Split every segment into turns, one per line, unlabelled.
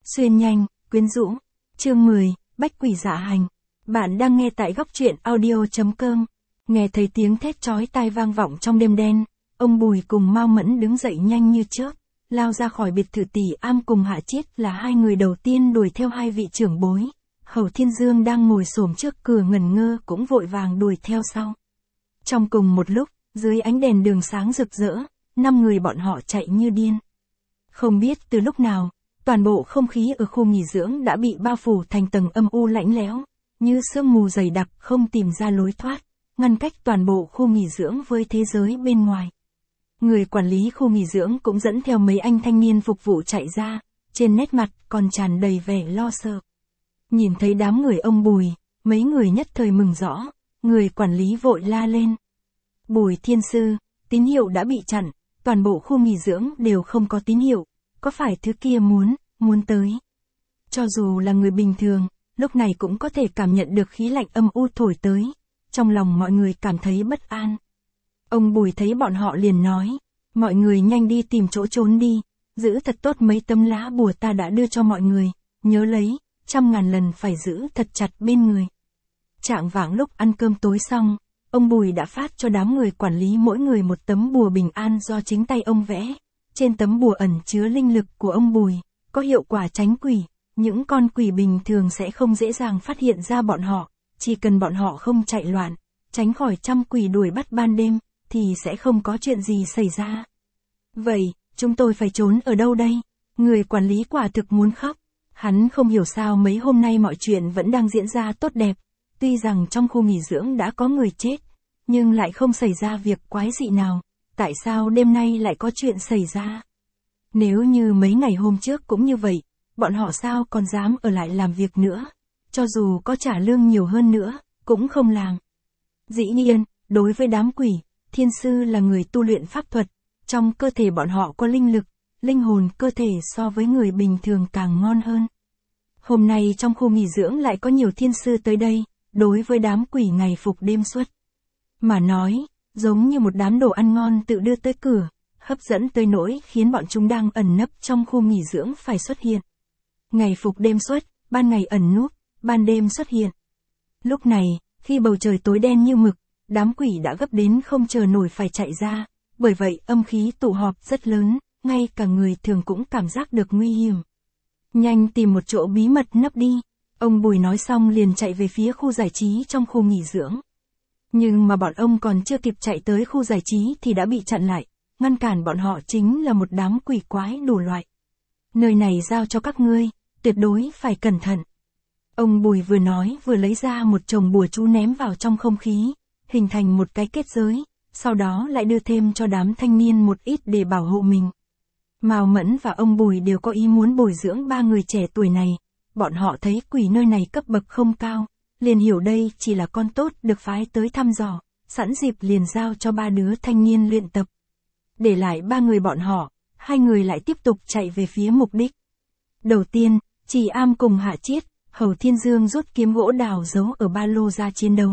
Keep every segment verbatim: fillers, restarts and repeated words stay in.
Xuyên nhanh, quyến rũ. Chương mười, Bách quỷ dạ hành. Bạn đang nghe tại góc truyện audio.com. Nghe thấy tiếng thét chói tai vang vọng trong đêm đen, ông Bùi cùng Mao Mẫn đứng dậy nhanh như chớp, lao ra khỏi biệt thự Tỷ Am cùng Hạ Chiết là hai người đầu tiên đuổi theo hai vị trưởng bối. Hầu Thiên Dương đang ngồi xổm trước cửa ngẩn ngơ cũng vội vàng đuổi theo sau. Trong cùng một lúc, dưới ánh đèn đường sáng rực rỡ, năm người bọn họ chạy như điên. Không biết từ lúc nào, toàn bộ không khí ở khu nghỉ dưỡng đã bị bao phủ thành tầng âm u lạnh lẽo, như sương mù dày đặc không tìm ra lối thoát, ngăn cách toàn bộ khu nghỉ dưỡng với thế giới bên ngoài. Người quản lý khu nghỉ dưỡng cũng dẫn theo mấy anh thanh niên phục vụ chạy ra, trên nét mặt còn tràn đầy vẻ lo sợ. Nhìn thấy đám người ông Bùi, mấy người nhất thời mừng rõ, người quản lý vội la lên. Bùi Thiên Sư, tín hiệu đã bị chặn, toàn bộ khu nghỉ dưỡng đều không có tín hiệu, có phải thứ kia muốn, muốn tới. Cho dù là người bình thường, lúc này cũng có thể cảm nhận được khí lạnh âm u thổi tới, trong lòng mọi người cảm thấy bất an. Ông Bùi thấy bọn họ liền nói, mọi người nhanh đi tìm chỗ trốn đi, giữ thật tốt mấy tấm lá bùa ta đã đưa cho mọi người, nhớ lấy, trăm ngàn lần phải giữ thật chặt bên người. Chạng vạng lúc ăn cơm tối xong, ông Bùi đã phát cho đám người quản lý mỗi người một tấm bùa bình an do chính tay ông vẽ. Trên tấm bùa ẩn chứa linh lực của ông Bùi, có hiệu quả tránh quỷ, những con quỷ bình thường sẽ không dễ dàng phát hiện ra bọn họ, chỉ cần bọn họ không chạy loạn, tránh khỏi trăm quỷ đuổi bắt ban đêm, thì sẽ không có chuyện gì xảy ra. Vậy, chúng tôi phải trốn ở đâu đây? Người quản lý quả thực muốn khóc. Hắn không hiểu sao mấy hôm nay mọi chuyện vẫn đang diễn ra tốt đẹp, tuy rằng trong khu nghỉ dưỡng đã có người chết, nhưng lại không xảy ra việc quái dị nào, tại sao đêm nay lại có chuyện xảy ra? Nếu như mấy ngày hôm trước cũng như vậy, bọn họ sao còn dám ở lại làm việc nữa, cho dù có trả lương nhiều hơn nữa, cũng không làm. Dĩ nhiên, đối với đám quỷ, Thiên Sư là người tu luyện pháp thuật, trong cơ thể bọn họ có linh lực, linh hồn cơ thể so với người bình thường càng ngon hơn. Hôm nay trong khu nghỉ dưỡng lại có nhiều thiên sư tới đây, đối với đám quỷ ngày phục đêm xuất. Mà nói, giống như một đám đồ ăn ngon tự đưa tới cửa, hấp dẫn tới nỗi khiến bọn chúng đang ẩn nấp trong khu nghỉ dưỡng phải xuất hiện. Ngày phục đêm xuất, ban ngày ẩn núp, ban đêm xuất hiện. Lúc này, khi bầu trời tối đen như mực, đám quỷ đã gấp đến không chờ nổi phải chạy ra, bởi vậy âm khí tụ họp rất lớn, ngay cả người thường cũng cảm giác được nguy hiểm. Nhanh tìm một chỗ bí mật nấp đi, ông Bùi nói xong liền chạy về phía khu giải trí trong khu nghỉ dưỡng. Nhưng mà bọn ông còn chưa kịp chạy tới khu giải trí thì đã bị chặn lại, ngăn cản bọn họ chính là một đám quỷ quái đủ loại. Nơi này giao cho các ngươi, tuyệt đối phải cẩn thận. Ông Bùi vừa nói vừa lấy ra một chồng bùa chú ném vào trong không khí, hình thành một cái kết giới, sau đó lại đưa thêm cho đám thanh niên một ít để bảo hộ mình. Mao Mẫn và ông Bùi đều có ý muốn bồi dưỡng ba người trẻ tuổi này, bọn họ thấy quỷ nơi này cấp bậc không cao, liền hiểu đây chỉ là con tốt được phái tới thăm dò, sẵn dịp liền giao cho ba đứa thanh niên luyện tập. Để lại ba người bọn họ, hai người lại tiếp tục chạy về phía mục đích. Đầu tiên, Chỉ Am cùng Hạ Chiết, Hầu Thiên Dương rút kiếm gỗ đào giấu ở ba lô ra chiến đấu.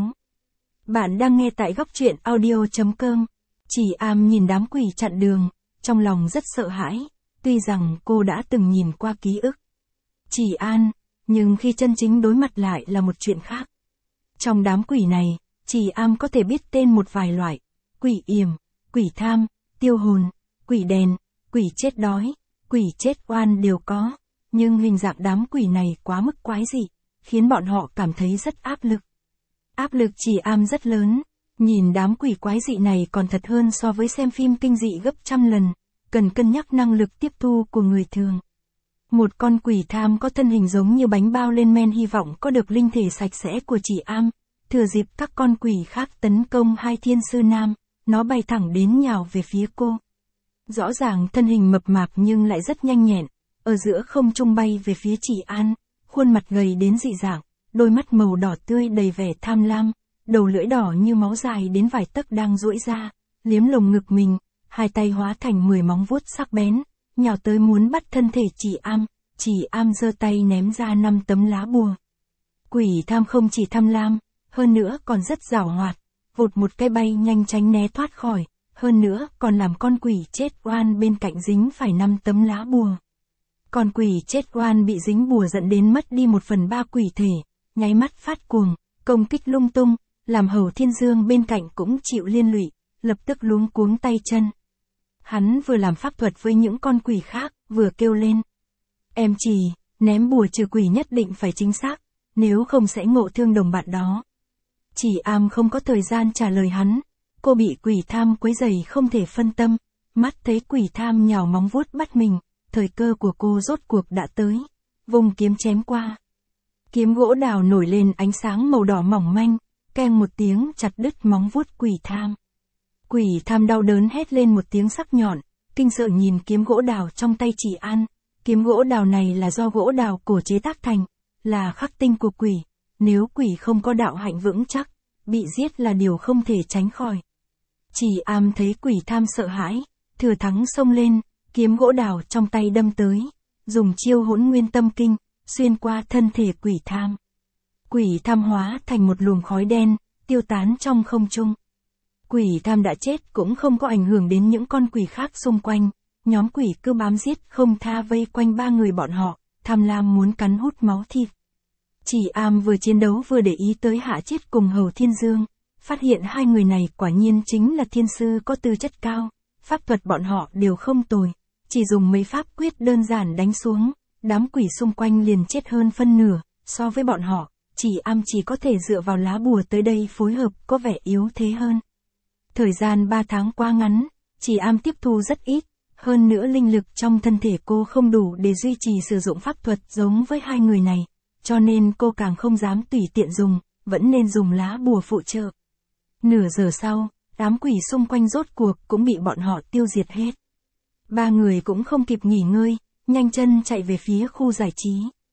Bạn đang nghe tại góc truyện audio.com. Chỉ Am nhìn đám quỷ chặn đường, trong lòng rất sợ hãi, tuy rằng cô đã từng nhìn qua ký ức. Chỉ An, nhưng khi chân chính đối mặt lại là một chuyện khác. Trong đám quỷ này, Chỉ Am có thể biết tên một vài loại, quỷ yểm, quỷ tham, tiêu hồn, quỷ đèn, quỷ chết đói, quỷ chết oan đều có, nhưng hình dạng đám quỷ này quá mức quái dị, khiến bọn họ cảm thấy rất áp lực. Áp lực Chỉ Am rất lớn, nhìn đám quỷ quái dị này còn thật hơn so với xem phim kinh dị gấp trăm lần, cần cân nhắc năng lực tiếp thu của người thường. Một con quỷ tham có thân hình giống như bánh bao lên men hy vọng có được linh thể sạch sẽ của Chỉ Am, thừa dịp các con quỷ khác tấn công hai thiên sư nam, nó bay thẳng đến nhào về phía cô. Rõ ràng thân hình mập mạp nhưng lại rất nhanh nhẹn, ở giữa không trung bay về phía Chỉ An, khuôn mặt gầy đến dị dạng, đôi mắt màu đỏ tươi đầy vẻ tham lam, đầu lưỡi đỏ như máu dài đến vài tấc đang duỗi ra, liếm lồng ngực mình, hai tay hóa thành mười móng vuốt sắc bén, nhào tới muốn bắt thân thể Chỉ Am. Chỉ Am giơ tay ném ra năm tấm lá bùa. Quỷ tham không chỉ tham lam, hơn nữa còn rất giảo hoạt, vụt một cái bay nhanh tránh né thoát khỏi, hơn nữa còn làm con quỷ chết oan bên cạnh dính phải năm tấm lá bùa. Con quỷ chết oan bị dính bùa dẫn đến mất đi một phần ba quỷ thể, nháy mắt phát cuồng, công kích lung tung, làm Hầu Thiên Dương bên cạnh cũng chịu liên lụy, lập tức luống cuống tay chân. Hắn vừa làm pháp thuật với những con quỷ khác, vừa kêu lên. Em chỉ, ném bùa trừ quỷ nhất định phải chính xác, nếu không sẽ ngộ thương đồng bạn đó. Chỉ Am không có thời gian trả lời hắn, cô bị quỷ tham quấy rầy không thể phân tâm, mắt thấy quỷ tham nhào móng vuốt bắt mình, thời cơ của cô rốt cuộc đã tới, vùng kiếm chém qua. Kiếm gỗ đào nổi lên ánh sáng màu đỏ mỏng manh, keng một tiếng chặt đứt móng vuốt quỷ tham. Quỷ tham đau đớn hét lên một tiếng sắc nhọn, kinh sợ nhìn kiếm gỗ đào trong tay Chỉ An. Kiếm gỗ đào này là do gỗ đào cổ chế tác thành, là khắc tinh của quỷ, nếu quỷ không có đạo hạnh vững chắc, bị giết là điều không thể tránh khỏi. Chỉ Am thấy quỷ tham sợ hãi, thừa thắng xông lên, kiếm gỗ đào trong tay đâm tới, dùng chiêu Hỗn Nguyên Tâm Kinh, xuyên qua thân thể quỷ tham. Quỷ tham hóa thành một luồng khói đen, tiêu tán trong không trung. Quỷ tham đã chết cũng không có ảnh hưởng đến những con quỷ khác xung quanh, nhóm quỷ cứ bám giết không tha vây quanh ba người bọn họ, tham lam muốn cắn hút máu thịt. Chỉ Am vừa chiến đấu vừa để ý tới Hạ Chiết cùng Hầu Thiên Dương, phát hiện hai người này quả nhiên chính là thiên sư có tư chất cao, pháp thuật bọn họ đều không tồi, chỉ dùng mấy pháp quyết đơn giản đánh xuống, đám quỷ xung quanh liền chết hơn phân nửa, so với bọn họ, Chỉ Am chỉ có thể dựa vào lá bùa tới đây phối hợp có vẻ yếu thế hơn. Thời gian ba tháng quá ngắn, Chỉ Am tiếp thu rất ít, hơn nữa linh lực trong thân thể cô không đủ để duy trì sử dụng pháp thuật giống với hai người này, cho nên cô càng không dám tùy tiện dùng, vẫn nên dùng lá bùa phụ trợ. Nửa giờ sau, đám quỷ xung quanh rốt cuộc cũng bị bọn họ tiêu diệt hết. Ba người cũng không kịp nghỉ ngơi, nhanh chân chạy về phía khu giải trí.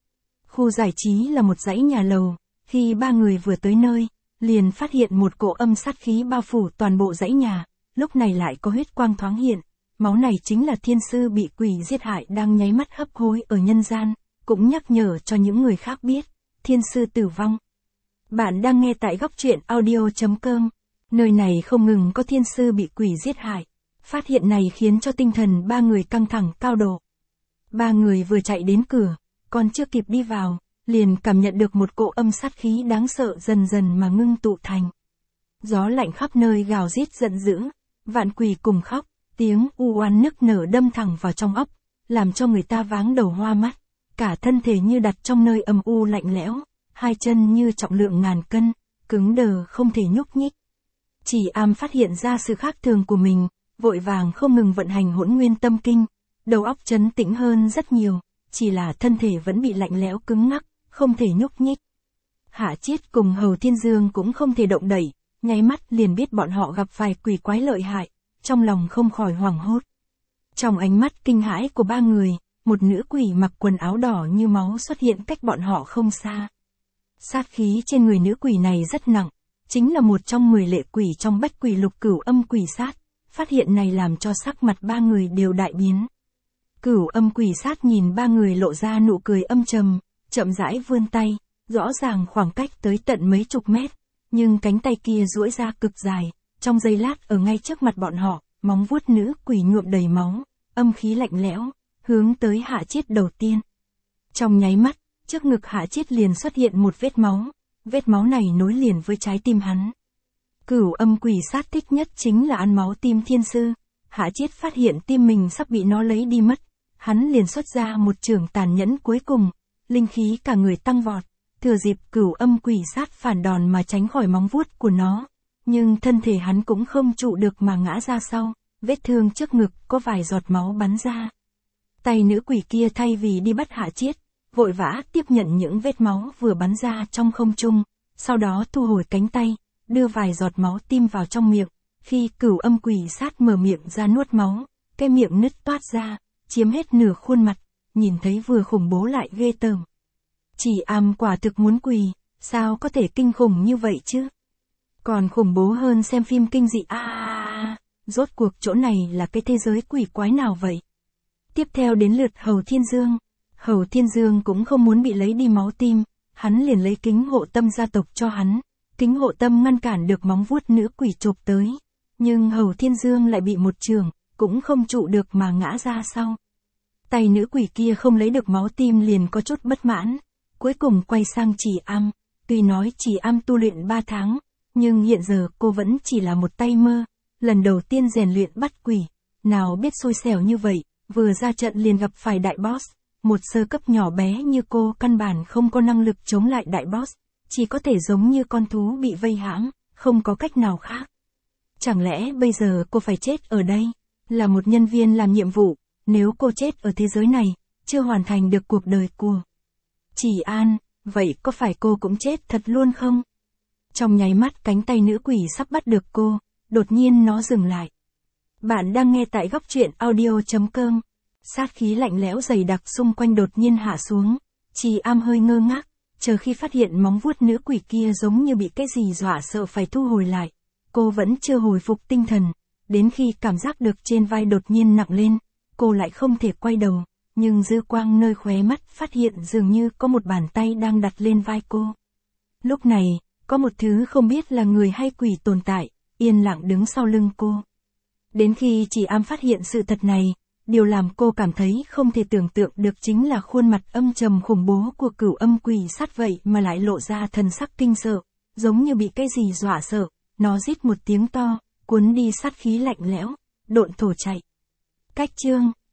Khu giải trí là một dãy nhà lầu, khi ba người vừa tới nơi, liền phát hiện một cỗ âm sát khí bao phủ toàn bộ dãy nhà, lúc này lại có huyết quang thoáng hiện, máu này chính là thiên sư bị quỷ giết hại đang nháy mắt hấp hối ở nhân gian, cũng nhắc nhở cho những người khác biết, thiên sư tử vong. Bạn đang nghe tại góc truyện audio chấm com, nơi này không ngừng có thiên sư bị quỷ giết hại, phát hiện này khiến cho tinh thần ba người căng thẳng cao độ. Ba người vừa chạy đến cửa, còn chưa kịp đi vào, liền cảm nhận được một cỗ âm sát khí đáng sợ dần dần mà ngưng tụ thành. Gió lạnh khắp nơi gào rít giận dữ, vạn quỷ cùng khóc, tiếng u oán nức nở đâm thẳng vào trong óc, làm cho người ta váng đầu hoa mắt, cả thân thể như đặt trong nơi âm u lạnh lẽo, hai chân như trọng lượng ngàn cân, cứng đờ không thể nhúc nhích. Chỉ Am phát hiện ra sự khác thường của mình, vội vàng không ngừng vận hành Hỗn Nguyên Tâm Kinh, đầu óc trấn tĩnh hơn rất nhiều, chỉ là thân thể vẫn bị lạnh lẽo cứng ngắc, không thể nhúc nhích. Hạ Chiết cùng Hầu Thiên Dương cũng không thể động đậy, nháy mắt liền biết bọn họ gặp phải quỷ quái lợi hại, trong lòng không khỏi hoảng hốt. Trong ánh mắt kinh hãi của ba người, một nữ quỷ mặc quần áo đỏ như máu xuất hiện cách bọn họ không xa. Sát khí trên người nữ quỷ này rất nặng, chính là một trong mười lệ quỷ trong bách quỷ lục cửu âm quỷ sát, phát hiện này làm cho sắc mặt ba người đều đại biến. Cửu âm quỷ sát nhìn ba người lộ ra nụ cười âm trầm, chậm rãi vươn tay, rõ ràng khoảng cách tới tận mấy chục mét, nhưng cánh tay kia duỗi ra cực dài, trong giây lát ở ngay trước mặt bọn họ, móng vuốt nữ quỷ nhuộm đầy máu, âm khí lạnh lẽo, hướng tới Hạ Chiết đầu tiên. Trong nháy mắt, trước ngực Hạ Chiết liền xuất hiện một vết máu, vết máu này nối liền với trái tim hắn. Cửu âm quỷ sát thích nhất chính là ăn máu tim thiên sư, Hạ Chiết phát hiện tim mình sắp bị nó lấy đi mất, hắn liền xuất ra một chưởng tàn nhẫn cuối cùng, linh khí cả người tăng vọt, thừa dịp cửu âm quỷ sát phản đòn mà tránh khỏi móng vuốt của nó, nhưng thân thể hắn cũng không trụ được mà ngã ra sau, vết thương trước ngực có vài giọt máu bắn ra. Tay nữ quỷ kia thay vì đi bắt Hạ Chiết, vội vã tiếp nhận những vết máu vừa bắn ra trong không trung, sau đó thu hồi cánh tay, đưa vài giọt máu tim vào trong miệng, khi cửu âm quỷ sát mở miệng ra nuốt máu, cái miệng nứt toát ra, chiếm hết nửa khuôn mặt, nhìn thấy vừa khủng bố lại ghê tởm. Chỉ Am quả thực muốn quỳ, sao có thể kinh khủng như vậy chứ? Còn khủng bố hơn xem phim kinh dị a à, à, à, rốt cuộc chỗ này là cái thế giới quỷ quái nào vậy? Tiếp theo đến lượt Hầu Thiên Dương. Hầu Thiên Dương cũng không muốn bị lấy đi máu tim, hắn liền lấy kính hộ tâm gia tộc cho hắn. Kính hộ tâm ngăn cản được móng vuốt nữ quỷ chộp tới, nhưng Hầu Thiên Dương lại bị một chưởng, cũng không trụ được mà ngã ra sau. Tay nữ quỷ kia không lấy được máu tim liền có chút bất mãn, cuối cùng quay sang Chỉ Am, tuy nói Chỉ Am tu luyện ba tháng, nhưng hiện giờ cô vẫn chỉ là một tay mơ, lần đầu tiên rèn luyện bắt quỷ, nào biết xui xẻo như vậy, vừa ra trận liền gặp phải đại boss, một sơ cấp nhỏ bé như cô căn bản không có năng lực chống lại đại boss, chỉ có thể giống như con thú bị vây hãm, không có cách nào khác. Chẳng lẽ bây giờ cô phải chết ở đây? Là một nhân viên làm nhiệm vụ, nếu cô chết ở thế giới này, chưa hoàn thành được cuộc đời của Chỉ An, vậy có phải cô cũng chết thật luôn không? Trong nháy mắt cánh tay nữ quỷ sắp bắt được cô, đột nhiên nó dừng lại. Bạn đang nghe tại góc truyện audio.com. Sát khí lạnh lẽo dày đặc xung quanh đột nhiên hạ xuống, Chỉ Am hơi ngơ ngác, chờ khi phát hiện móng vuốt nữ quỷ kia giống như bị cái gì dọa sợ phải thu hồi lại. Cô vẫn chưa hồi phục tinh thần, đến khi cảm giác được trên vai đột nhiên nặng lên, cô lại không thể quay đầu, nhưng dư quang nơi khóe mắt phát hiện dường như có một bàn tay đang đặt lên vai cô. Lúc này, có một thứ không biết là người hay quỷ tồn tại, yên lặng đứng sau lưng cô. Đến khi Chỉ Am phát hiện sự thật này, điều làm cô cảm thấy không thể tưởng tượng được chính là khuôn mặt âm trầm khủng bố của cửu âm quỷ sát vậy mà lại lộ ra thần sắc kinh sợ, giống như bị cái gì dọa sợ, nó rít một tiếng to, cuốn đi sát khí lạnh lẽo, độn thổ chạy. Cách chương